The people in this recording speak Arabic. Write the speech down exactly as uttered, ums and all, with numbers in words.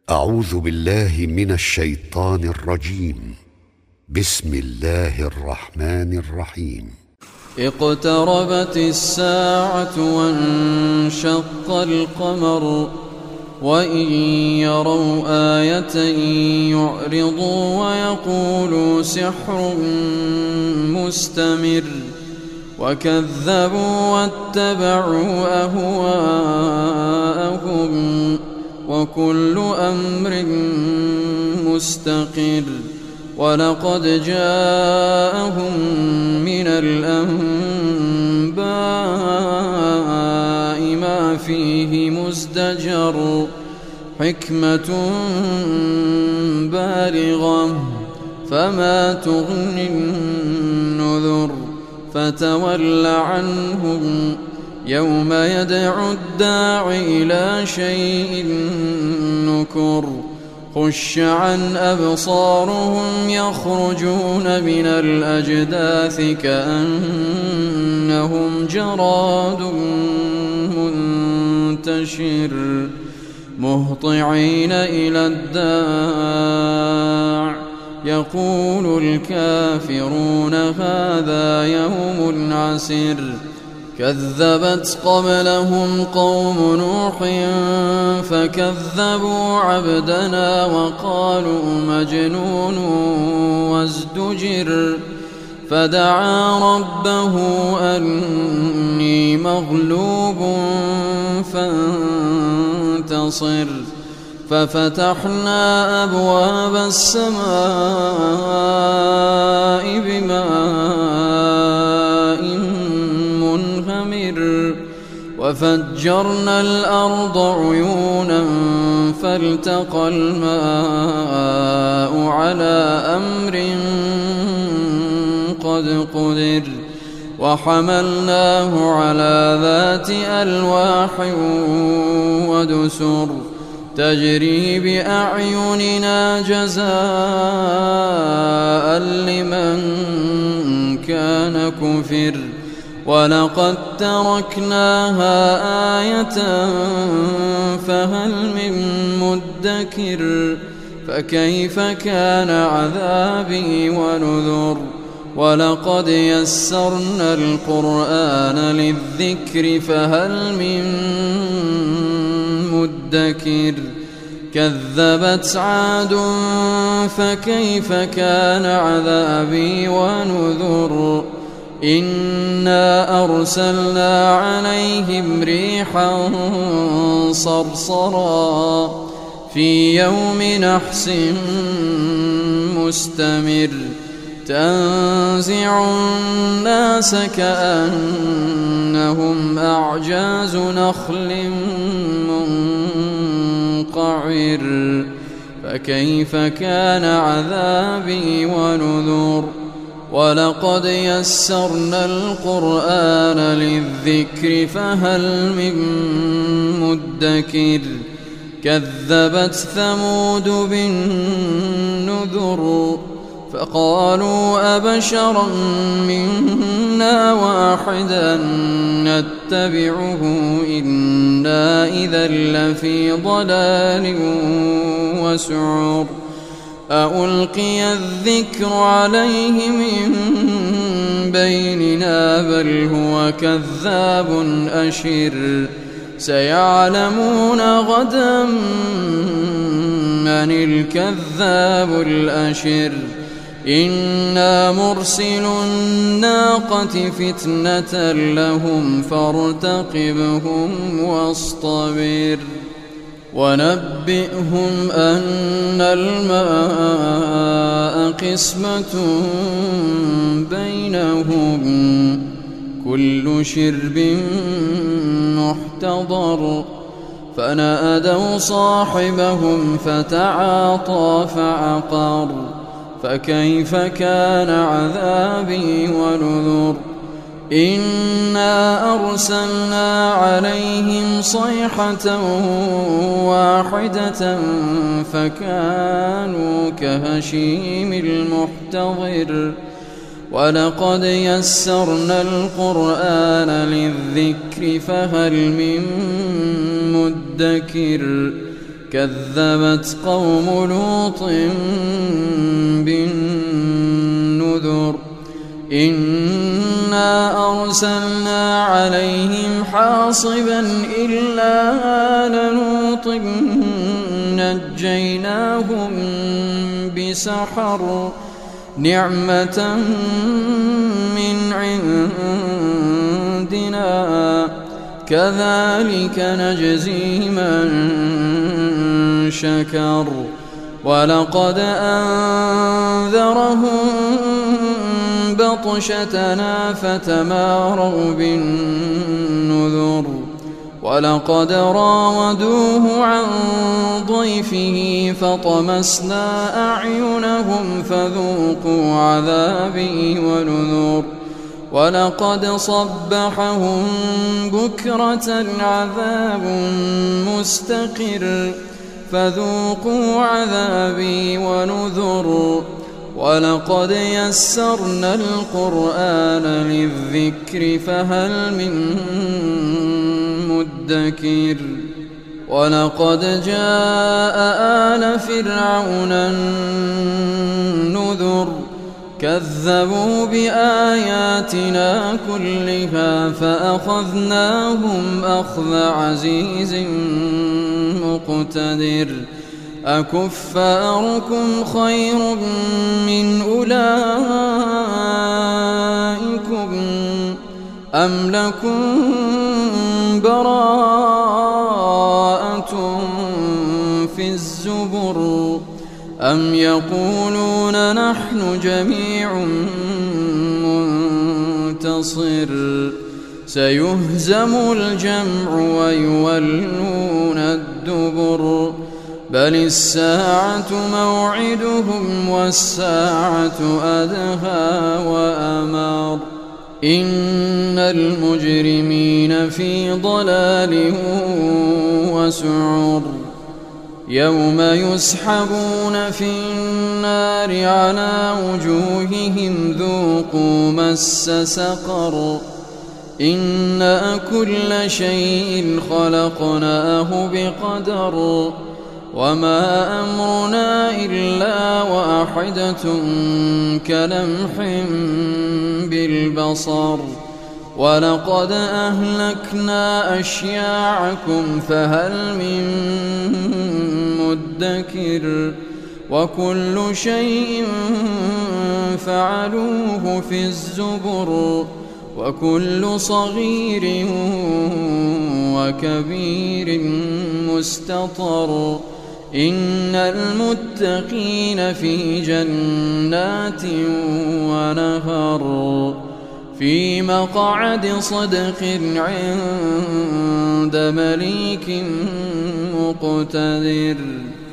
أعوذ بالله من الشيطان الرجيم. بسم الله الرحمن الرحيم. اقتربت الساعة وانشق القمر وإن يروا آية يعرضوا ويقولوا سحر مستمر وكذبوا واتبعوا أهواءهم وكل أمر مستقر. ولقد جاءهم من الأنباء ما فيه مزدجر حكمة بالغة فما تغني النذر. فتول عنهم يوم يدعو الداع إلى شيء نكر. خش عن أبصارهم يخرجون من الأجداث كأنهم جراد منتشر مهطعين إلى الداع يقول الكافرون هذا يوم عسر. كذبت قبلهم قوم نوح فكذبوا عبدنا وقالوا مجنون وازدجر. فدعا ربه أني مغلوب فانتصر. ففتحنا أبواب السماء بماء منهمر وفجرنا الأرض عيونا فالتقى الماء على أمر قد قدر. وحملناه على ذات ألواح ودسر تجري بأعيننا جزاء لمن كان كفر. ولقد تركناها آية فهل من مدكر. فكيف كان عذابي ونذر. ولقد يسرنا القرآن للذكر فهل من مدكر. كذبت عاد فكيف كان عذابي ونذر. إنا أرسلنا عليهم ريحا صرصرا في يوم نحس مستمر تنزع الناس كأنهم أعجاز نخل منقعر. فكيف كان عذابي ونذر. ولقد يسرنا القرآن للذكر فهل من مدكر. كذبت ثمود بالنذر فقالوا أبشرا منا واحدا نتبعه إنا إذا لفي ضلال وسعر. أألقي الذكر عليه من بيننا بل هو كذاب أشر. سيعلمون غدا من الكذاب الأشر. إنا مرسل الناقة فتنة لهم فارتقبهم واصطبر. ونبئهم أن الماء قسمة بينهم كل شرب محتضر. فنادوا صاحبهم فتعاطى فعقر. فكيف كان عذابي ونذر. إنا أرسلنا عليهم صيحة واحدة فكانوا كهشيم المحتضر. ولقد يسرنا القرآن للذكر فهل من مدكر كذبت قوم لوط بالنذر إنا أرسلنا عليهم حاصبا إلا آل لوط نجيناهم بسحر نعمة من عندنا كذلك نجزي من شكر ولقد أنذرهم بطشتنا فتماروا بالنذر ولقد راودوه عن ضيفه فطمسنا أعينهم فذوقوا عذابي ونذر ولقد صبحهم بكرة عذاب مستقر فذوقوا عذابي ونذر ولقد يسرنا القرآن للذكر فهل من مدكر ولقد جاء آل فرعون النذر كذبوا بآياتنا كلها فأخذناهم أخذ عزيز مقتدر أكفاركم خير من أولئكم أم لكم براءة في الزبر أم يقولون نحن جميع منتصر سيهزم الجمع ويولون الدبر بل الساعة موعدهم والساعة أدهى وأمر إن المجرمين في ضلال وسعر يوم يسحبون في النار على وجوههم ذوقوا مس سقر إنا كل شيء خلقناه بقدر وما أمرنا إلا واحدة كلمح بالبصر ولقد أهلكنا أشياعكم فهل من مدكر وكل شيء فعلوه في الزبر وكل صغير وكبير مستطر إن المتقين في جنات ونهر في مقعد صدق عند مليك مقتدر.